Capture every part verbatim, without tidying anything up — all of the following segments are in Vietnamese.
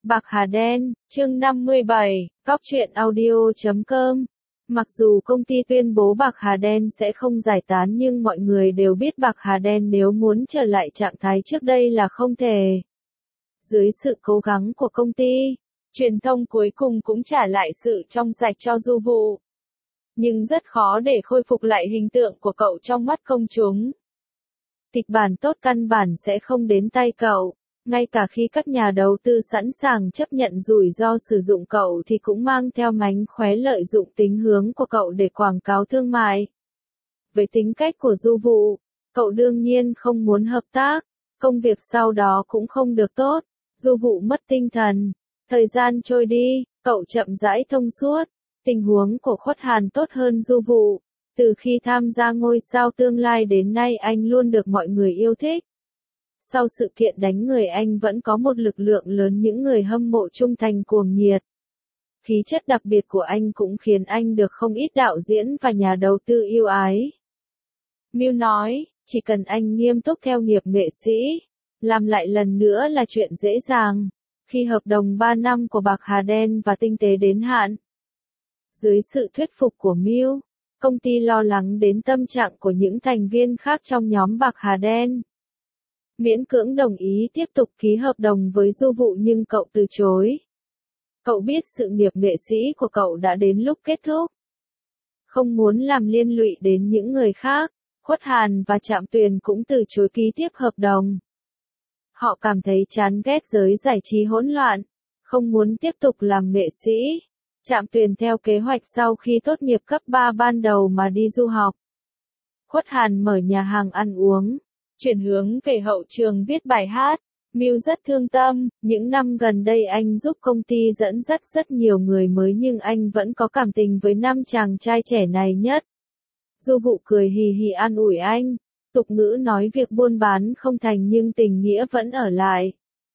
Bạc Hà Đen, chương năm mươi bảy, Cóc truyện audio chấm com. Mặc dù công ty tuyên bố Bạc Hà Đen sẽ không giải tán nhưng mọi người đều biết Bạc Hà Đen nếu muốn trở lại trạng thái trước đây là không thể. Dưới sự cố gắng của công ty, truyền thông cuối cùng cũng trả lại sự trong sạch cho Du Vụ. Nhưng rất khó để khôi phục lại hình tượng của cậu trong mắt công chúng. Kịch bản tốt căn bản sẽ không đến tay cậu. Ngay cả khi các nhà đầu tư sẵn sàng chấp nhận rủi ro sử dụng cậu thì cũng mang theo mánh khóe lợi dụng tính hướng của cậu để quảng cáo thương mại. Với tính cách của Du Vụ, cậu đương nhiên không muốn hợp tác, công việc sau đó cũng không được tốt, Du Vụ mất tinh thần. Thời gian trôi đi, cậu chậm rãi thông suốt, tình huống của Khuất Hàn tốt hơn Du Vụ. Từ khi tham gia Ngôi sao tương lai đến nay anh luôn được mọi người yêu thích. Sau sự kiện đánh người anh vẫn có một lực lượng lớn những người hâm mộ trung thành cuồng nhiệt. Khí chất đặc biệt của anh cũng khiến anh được không ít đạo diễn và nhà đầu tư yêu ái. Miu nói, chỉ cần anh nghiêm túc theo nghiệp nghệ sĩ, làm lại lần nữa là chuyện dễ dàng. Khi hợp đồng ba năm của Bạc Hà Đen và Tinh tế đến hạn, dưới sự thuyết phục của Miu, công ty lo lắng đến tâm trạng của những thành viên khác trong nhóm Bạc Hà Đen. Miễn cưỡng đồng ý tiếp tục ký hợp đồng với Du Vụ nhưng cậu từ chối. Cậu biết sự nghiệp nghệ sĩ của cậu đã đến lúc kết thúc. Không muốn làm liên lụy đến những người khác, Khuất Hàn và Trạm Tuyền cũng từ chối ký tiếp hợp đồng. Họ cảm thấy chán ghét giới giải trí hỗn loạn, không muốn tiếp tục làm nghệ sĩ. Trạm Tuyền theo kế hoạch sau khi tốt nghiệp cấp ba ban đầu mà đi du học. Khuất Hàn mở nhà hàng ăn uống, chuyển hướng về hậu trường viết bài hát. Miu rất thương tâm, những năm gần đây anh giúp công ty dẫn dắt rất nhiều người mới nhưng anh vẫn có cảm tình với năm chàng trai trẻ này nhất. Du Vụ cười hì hì an ủi anh, tục ngữ nói việc buôn bán không thành nhưng tình nghĩa vẫn ở lại.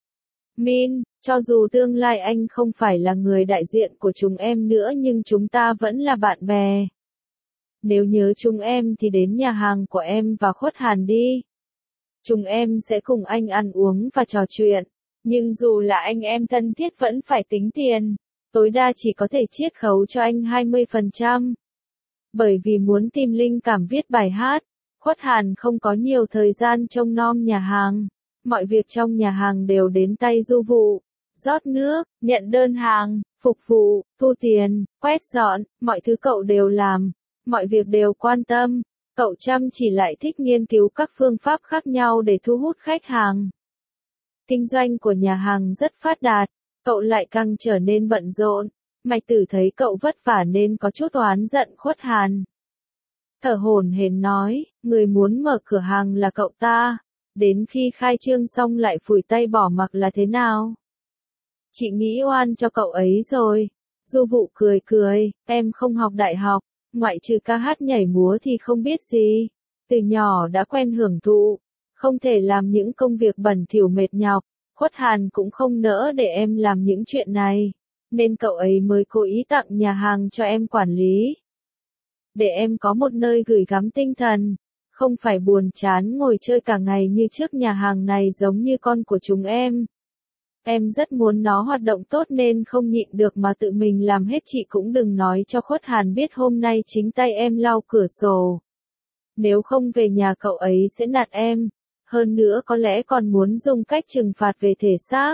Min, cho dù tương lai anh không phải là người đại diện của chúng em nữa nhưng chúng ta vẫn là bạn bè. Nếu nhớ chúng em thì đến nhà hàng của em và Khuất Hàn đi. Chúng em sẽ cùng anh ăn uống và trò chuyện, nhưng dù là anh em thân thiết vẫn phải tính tiền, tối đa chỉ có thể chiết khấu cho anh hai mươi phần trăm. Bởi vì muốn tìm linh cảm viết bài hát, Khuất Hàn không có nhiều thời gian trông nom nhà hàng. Mọi việc trong nhà hàng đều đến tay Du Vụ. Rót nước, nhận đơn hàng, phục vụ, thu tiền, quét dọn, mọi thứ cậu đều làm. Mọi việc đều quan tâm. Cậu chăm chỉ lại thích nghiên cứu các phương pháp khác nhau để thu hút khách hàng. Kinh doanh của nhà hàng rất phát đạt, cậu lại càng trở nên bận rộn. Mạch Tử thấy cậu vất vả nên có chút oán giận Khuất Hàn. Thở hổn hển nói, người muốn mở cửa hàng là cậu ta, đến khi khai trương xong lại phủi tay bỏ mặc là thế nào? Chị nghĩ oan cho cậu ấy rồi. Du Vụ cười cười, em không học đại học. Ngoại trừ ca hát nhảy múa thì không biết gì. Từ nhỏ đã quen hưởng thụ, không thể làm những công việc bẩn thỉu mệt nhọc. Khuất Hàn cũng không nỡ để em làm những chuyện này, nên cậu ấy mới cố ý tặng nhà hàng cho em quản lý. Để em có một nơi gửi gắm tinh thần, không phải buồn chán ngồi chơi cả ngày như trước nhà hàng này giống như con của chúng em. Em rất muốn nó hoạt động tốt nên không nhịn được mà tự mình làm hết. Chị cũng đừng nói cho Khuất Hàn biết hôm nay chính tay em lau cửa sổ. Nếu không về nhà cậu ấy sẽ nạt em, hơn nữa có lẽ còn muốn dùng cách trừng phạt về thể xác.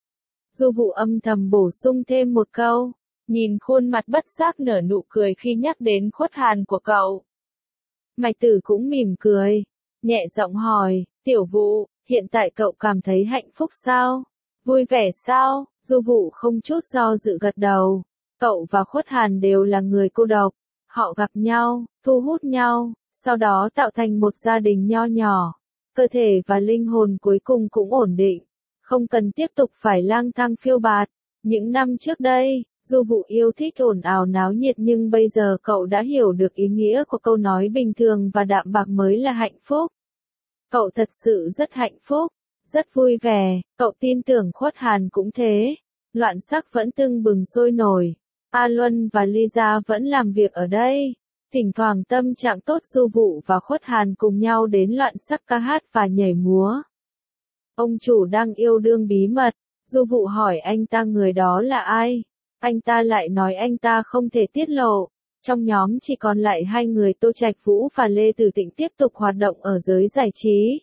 Du Vụ âm thầm bổ sung thêm một câu, nhìn khuôn mặt bất giác nở nụ cười khi nhắc đến Khuất Hàn của cậu. Mạch Tử cũng mỉm cười, nhẹ giọng hỏi, Tiểu Vụ, hiện tại cậu cảm thấy hạnh phúc sao? Vui vẻ sao? Du Vụ không chút do dự gật đầu. Cậu và Khuất Hàn đều là người cô độc. Họ gặp nhau, thu hút nhau, sau đó tạo thành một gia đình nho nhỏ. Cơ thể và linh hồn cuối cùng cũng ổn định. Không cần tiếp tục phải lang thang phiêu bạt. Những năm trước đây, Du Vụ yêu thích ồn ào náo nhiệt nhưng bây giờ cậu đã hiểu được ý nghĩa của câu nói bình thường và đạm bạc mới là hạnh phúc. Cậu thật sự rất hạnh phúc. Rất vui vẻ, cậu tin tưởng Khuất Hàn cũng thế. Loạn sắc vẫn tưng bừng sôi nổi. A Luân và Lisa vẫn làm việc ở đây. Thỉnh thoảng tâm trạng tốt Du Vụ và Khuất Hàn cùng nhau đến loạn sắc ca hát và nhảy múa. Ông chủ đang yêu đương bí mật. Du Vụ hỏi anh ta người đó là ai. Anh ta lại nói anh ta không thể tiết lộ. Trong nhóm chỉ còn lại hai người Tô Trạch Vũ và Lê Tử Tịnh tiếp tục hoạt động ở giới giải trí.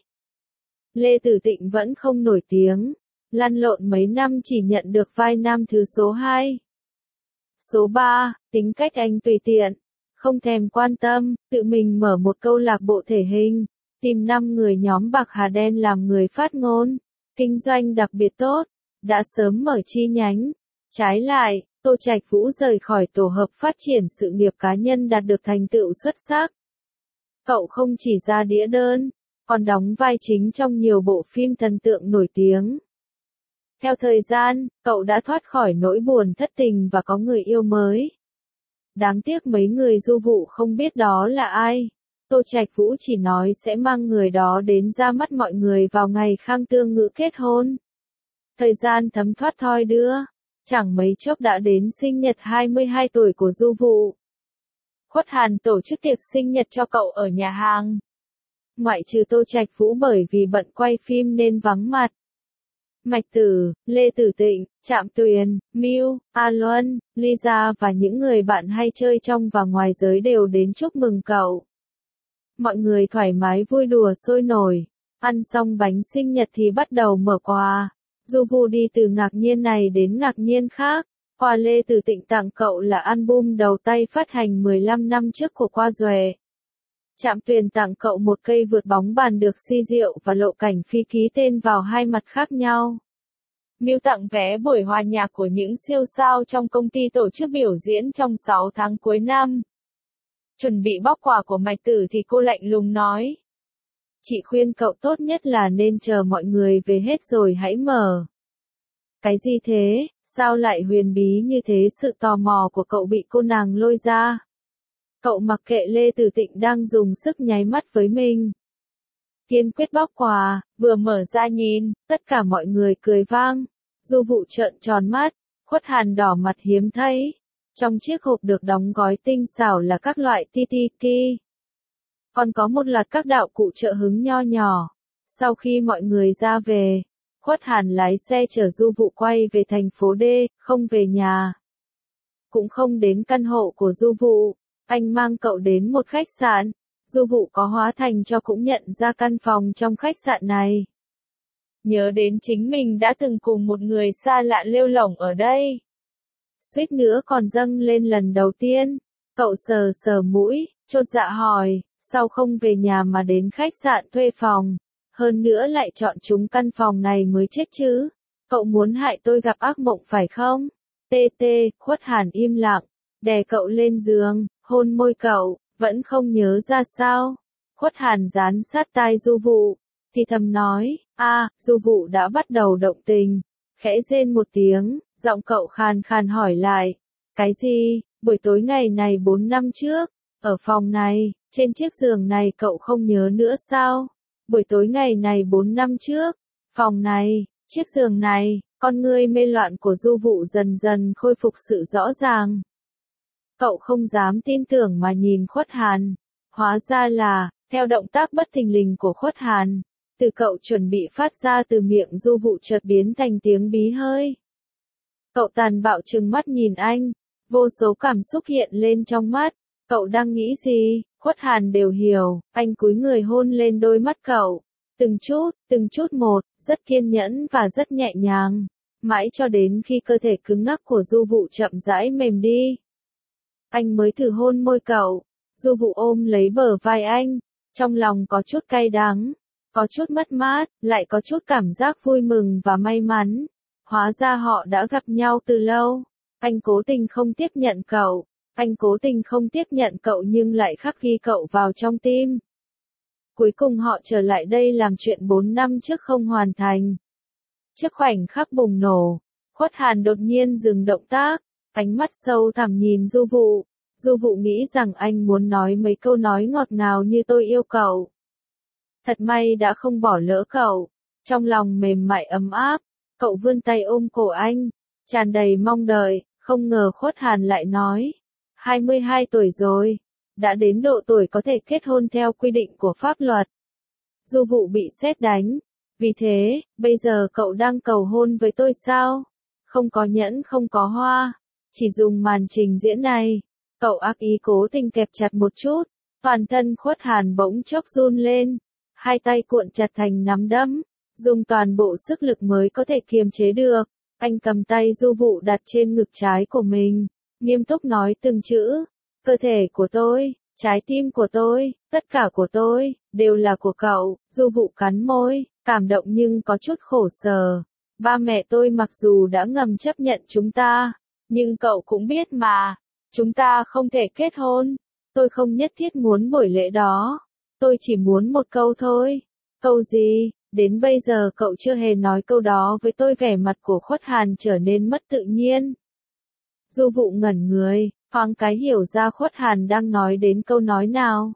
Lê Tử Tịnh vẫn không nổi tiếng. Lăn lộn mấy năm chỉ nhận được vai nam thứ số hai. Số ba, tính cách anh tùy tiện. Không thèm quan tâm, tự mình mở một câu lạc bộ thể hình. Tìm năm người nhóm bạc hà đen làm người phát ngôn. Kinh doanh đặc biệt tốt. Đã sớm mở chi nhánh. Trái lại, Tô Trạch Vũ rời khỏi tổ hợp phát triển sự nghiệp cá nhân đạt được thành tựu xuất sắc. Cậu không chỉ ra đĩa đơn, còn đóng vai chính trong nhiều bộ phim thần tượng nổi tiếng. Theo thời gian, cậu đã thoát khỏi nỗi buồn thất tình và có người yêu mới. Đáng tiếc mấy người Du Vụ không biết đó là ai. Tô Trạch Vũ chỉ nói sẽ mang người đó đến ra mắt mọi người vào ngày Khang Tương Ngữ kết hôn. Thời gian thấm thoát thoi đưa, chẳng mấy chốc đã đến sinh nhật hai mươi hai tuổi của Du Vụ. Khuất Hàn tổ chức tiệc sinh nhật cho cậu ở nhà hàng. Ngoại trừ Tô Trạch Vũ bởi vì bận quay phim nên vắng mặt. Mạch Tử, Lê Tử Tịnh, Trạm Tuyền, Miu, A Luân, Lisa và những người bạn hay chơi trong và ngoài giới đều đến chúc mừng cậu. Mọi người thoải mái vui đùa sôi nổi. Ăn xong bánh sinh nhật thì bắt đầu mở quà. Du Vụ đi từ ngạc nhiên này đến ngạc nhiên khác. Quà Lê Tử Tịnh tặng cậu là album đầu tay phát hành mười lăm năm trước của Qua Duệ. Trạm Tuyền tặng cậu một cây vượt bóng bàn được xi rượu và lộ cảnh phi ký tên vào hai mặt khác nhau. Miu tặng vé buổi hòa nhạc của những siêu sao trong công ty tổ chức biểu diễn trong sáu tháng cuối năm. Chuẩn bị bóc quà của Mạch Tử thì cô lạnh lùng nói. Chị khuyên cậu tốt nhất là nên chờ mọi người về hết rồi hãy mở. Cái gì thế, sao lại huyền bí như thế? Sự tò mò của cậu bị cô nàng lôi ra. Cậu mặc kệ Lê Tử Tịnh đang dùng sức nháy mắt với mình. Kiên quyết bóc quà, vừa mở ra nhìn, tất cả mọi người cười vang. Du Vụ trợn tròn mắt, Khuất Hàn đỏ mặt hiếm thấy. Trong chiếc hộp được đóng gói tinh xảo là các loại titiki. Còn có một loạt các đạo cụ trợ hứng nho nhỏ. Sau khi mọi người ra về, Khuất Hàn lái xe chở Du Vụ quay về thành phố D, không về nhà. Cũng không đến căn hộ của Du Vụ. Anh mang cậu đến một khách sạn. Du Vụ có hóa thành cho cũng nhận ra căn phòng trong khách sạn này. Nhớ đến chính mình đã từng cùng một người xa lạ lêu lổng ở đây. Suýt nữa còn dâng lên lần đầu tiên. Cậu sờ sờ mũi, chột dạ hỏi, sao không về nhà mà đến khách sạn thuê phòng. Hơn nữa lại chọn chúng căn phòng này mới chết chứ. Cậu muốn hại tôi gặp ác mộng phải không? Tê tê, Khuất Hàn im lặng, đè cậu lên giường, hôn môi cậu, vẫn không nhớ ra sao. Khuất Hàn dán sát tai Du Vụ, thì thầm nói, a, Du Vụ đã bắt đầu động tình. Khẽ rên một tiếng, giọng cậu khàn khàn hỏi lại, cái gì, buổi tối ngày này bốn năm trước, ở phòng này, trên chiếc giường này cậu không nhớ nữa sao? Buổi tối ngày này bốn năm trước, phòng này, chiếc giường này, con ngươi mê loạn của Du Vụ dần dần khôi phục sự rõ ràng. Cậu không dám tin tưởng mà nhìn Khuất Hàn. Hóa ra là, theo động tác bất thình lình của Khuất Hàn, từ cậu chuẩn bị phát ra từ miệng Du Vụ chợt biến thành tiếng bí hơi. Cậu tàn bạo trừng mắt nhìn anh, vô số cảm xúc hiện lên trong mắt. Cậu đang nghĩ gì? Khuất Hàn đều hiểu, anh cúi người hôn lên đôi mắt cậu. Từng chút, từng chút một, rất kiên nhẫn và rất nhẹ nhàng. Mãi cho đến khi cơ thể cứng ngắc của Du Vụ chậm rãi mềm đi. Anh mới thử hôn môi cậu. Du Vụ ôm lấy bờ vai anh. Trong lòng có chút cay đắng, có chút mất mát, lại có chút cảm giác vui mừng và may mắn. Hóa ra họ đã gặp nhau từ lâu. Anh cố tình không tiếp nhận cậu. Anh cố tình không tiếp nhận cậu nhưng lại khắc ghi cậu vào trong tim. Cuối cùng họ trở lại đây làm chuyện bốn năm trước không hoàn thành. Trước khoảnh khắc bùng nổ, Khuất Hàn đột nhiên dừng động tác, ánh mắt sâu thẳm nhìn Du Vụ. Du Vụ nghĩ rằng anh muốn nói mấy câu nói ngọt ngào như tôi yêu cậu. Thật may đã không bỏ lỡ cậu. Trong lòng mềm mại ấm áp, cậu vươn tay ôm cổ anh, tràn đầy mong đợi, không ngờ Khuất Hàn lại nói. hai mươi hai tuổi rồi, đã đến độ tuổi có thể kết hôn theo quy định của pháp luật. Du Vụ bị sét đánh, Vì thế, bây giờ cậu đang cầu hôn với tôi sao? Không có nhẫn không có hoa, chỉ dùng màn trình diễn này. Cậu ác ý cố tình kẹp chặt một chút, toàn thân Khuất Hàn bỗng chốc run lên, hai tay cuộn chặt thành nắm đấm, dùng toàn bộ sức lực mới có thể kiềm chế được. Anh cầm tay Du Vụ đặt trên ngực trái của mình, nghiêm túc nói từng chữ, cơ thể của tôi, trái tim của tôi, tất cả của tôi, đều là của cậu. Du Vụ cắn môi, cảm động nhưng có chút khổ sở. Ba mẹ tôi mặc dù đã ngầm chấp nhận chúng ta, nhưng cậu cũng biết mà, chúng ta không thể kết hôn. Tôi không nhất thiết muốn buổi lễ đó, tôi chỉ muốn một câu thôi. Câu gì? Đến bây giờ cậu chưa hề nói câu đó với tôi. Vẻ mặt của Khuất Hàn trở nên mất tự nhiên. Du Vụ ngẩn người, thoáng cái hiểu ra Khuất Hàn đang nói đến câu nói nào.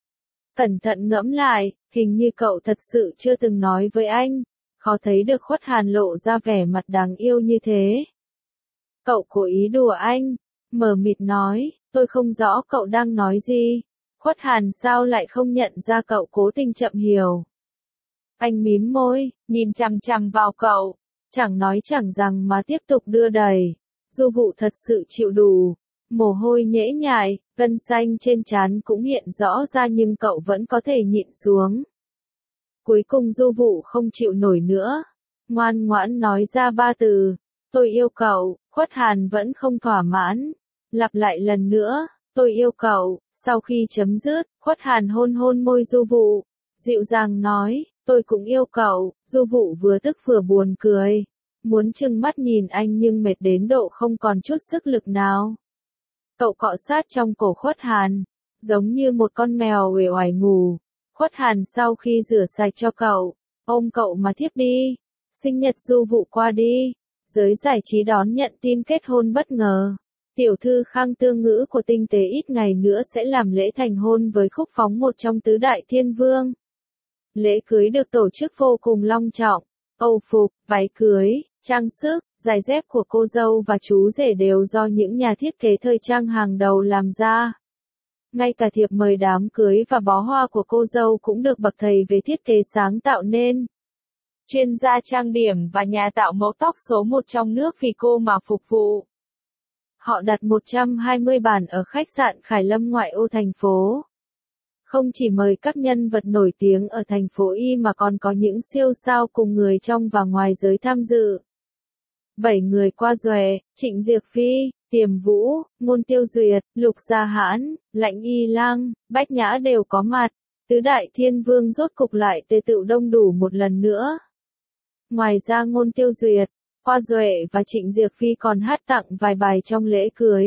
Cẩn thận ngẫm lại, hình như cậu thật sự chưa từng nói với anh. Khó thấy được Khuất Hàn lộ ra vẻ mặt đáng yêu như thế. Cậu cố ý đùa anh, mờ mịt nói, tôi không rõ cậu đang nói gì. Khuất Hàn sao lại không nhận ra cậu cố tình chậm hiểu. Anh mím môi, nhìn chằm chằm vào cậu, chẳng nói chẳng rằng mà tiếp tục đưa đẩy. Du Vụ thật sự chịu đủ, mồ hôi nhễ nhại, gân xanh trên trán cũng hiện rõ ra nhưng cậu vẫn có thể nhịn xuống. Cuối cùng Du Vụ không chịu nổi nữa, ngoan ngoãn nói ra ba từ, tôi yêu cậu. Khuất Hàn vẫn không thỏa mãn, lặp lại lần nữa, tôi yêu cậu. Sau khi chấm dứt, Khuất Hàn hôn hôn môi Du Vụ, dịu dàng nói, tôi cũng yêu cậu. Du Vụ vừa tức vừa buồn cười, muốn trừng mắt nhìn anh nhưng mệt đến độ không còn chút sức lực nào. Cậu cọ sát trong cổ Khuất Hàn, giống như một con mèo uể oải ngủ. Khuất Hàn sau khi rửa sạch cho cậu, ôm cậu mà thiếp đi. Sinh nhật Du Vụ qua đi, giới giải trí đón nhận tin kết hôn bất ngờ. Tiểu thư Khang Tương Ngữ của Tinh Tế ít ngày nữa sẽ làm lễ thành hôn với Khúc Phóng, một trong tứ đại thiên vương. Lễ cưới được tổ chức vô cùng long trọng, âu phục, váy cưới, trang sức, giày dép của cô dâu và chú rể đều do những nhà thiết kế thời trang hàng đầu làm ra. Ngay cả thiệp mời đám cưới và bó hoa của cô dâu cũng được bậc thầy về thiết kế sáng tạo nên. Chuyên gia trang điểm và nhà tạo mẫu tóc số một trong nước vì cô mà phục vụ. Họ đặt một trăm hai mươi bàn ở khách sạn Khải Lâm ngoại ô thành phố. Không chỉ mời các nhân vật nổi tiếng ở thành phố Y mà còn có những siêu sao cùng người trong và ngoài giới tham dự. Bảy người qua dòe, Trịnh Diệc Phi, Tiềm Vũ, Ngôn Tiêu Duyệt, Lục Gia Hãn, Lãnh Y Lang, Bách Nhã đều có mặt. Tứ đại thiên vương rốt cục lại tề tựu đông đủ một lần nữa. Ngoài ra Ngôn Tiêu Duyệt, Qua Duệ và Trịnh Diệc Phi còn hát tặng vài bài trong lễ cưới.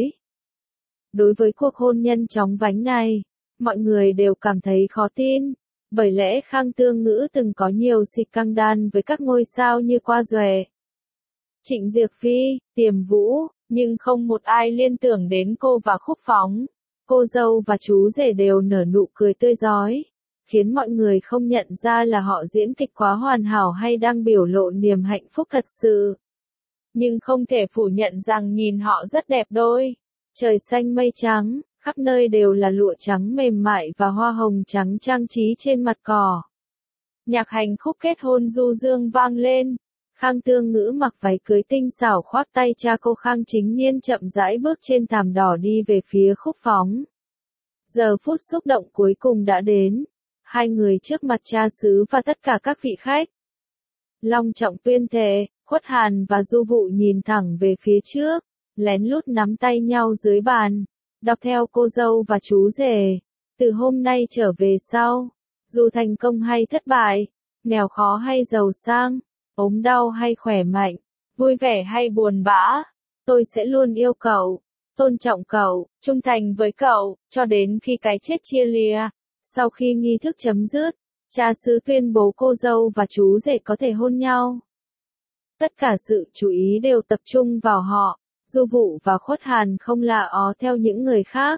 Đối với cuộc hôn nhân chóng vánh này, mọi người đều cảm thấy khó tin, bởi lẽ Khang Tương Ngữ từng có nhiều scandal với các ngôi sao như Qua Duệ, Trịnh Diệc Phi, Tiềm Vũ, nhưng không một ai liên tưởng đến cô và Khúc Phóng. Cô dâu và chú rể đều nở nụ cười tươi rói, khiến mọi người không nhận ra là họ diễn kịch quá hoàn hảo hay đang biểu lộ niềm hạnh phúc thật sự. Nhưng không thể phủ nhận rằng nhìn họ rất đẹp đôi. Trời xanh mây trắng, khắp nơi đều là lụa trắng mềm mại và hoa hồng trắng trang trí trên mặt cỏ. Nhạc hành khúc kết hôn du dương vang lên. Khang Tương Ngữ mặc váy cưới tinh xảo khoác tay cha cô Khang Chính Niên chậm rãi bước trên thảm đỏ đi về phía Khúc Phóng. Giờ phút xúc động cuối cùng đã đến. Hai người trước mặt cha xứ và tất cả các vị khách. Long trọng tuyên thệ, Khuất Hàn và Du Vụ nhìn thẳng về phía trước, lén lút nắm tay nhau dưới bàn, đọc theo cô dâu và chú rể. Từ hôm nay trở về sau, dù thành công hay thất bại, nghèo khó hay giàu sang, ốm đau hay khỏe mạnh, vui vẻ hay buồn bã, tôi sẽ luôn yêu cậu, tôn trọng cậu, trung thành với cậu, cho đến khi cái chết chia lìa. Sau khi nghi thức chấm dứt, cha xứ tuyên bố cô dâu và chú rể có thể hôn nhau. Tất cả sự chú ý đều tập trung vào họ. Du Vụ và Khuất Hàn không lạ ó theo những người khác.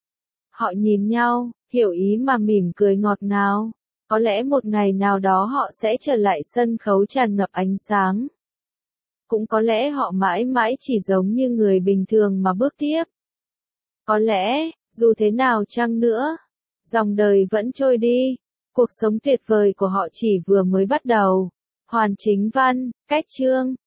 Họ nhìn nhau, hiểu ý mà mỉm cười ngọt ngào. Có lẽ một ngày nào đó họ sẽ trở lại sân khấu tràn ngập ánh sáng. Cũng có lẽ họ mãi mãi chỉ giống như người bình thường mà bước tiếp. Có lẽ, dù thế nào chăng nữa, dòng đời vẫn trôi đi. Cuộc sống tuyệt vời của họ chỉ vừa mới bắt đầu. Hoàn chính văn, cách chương.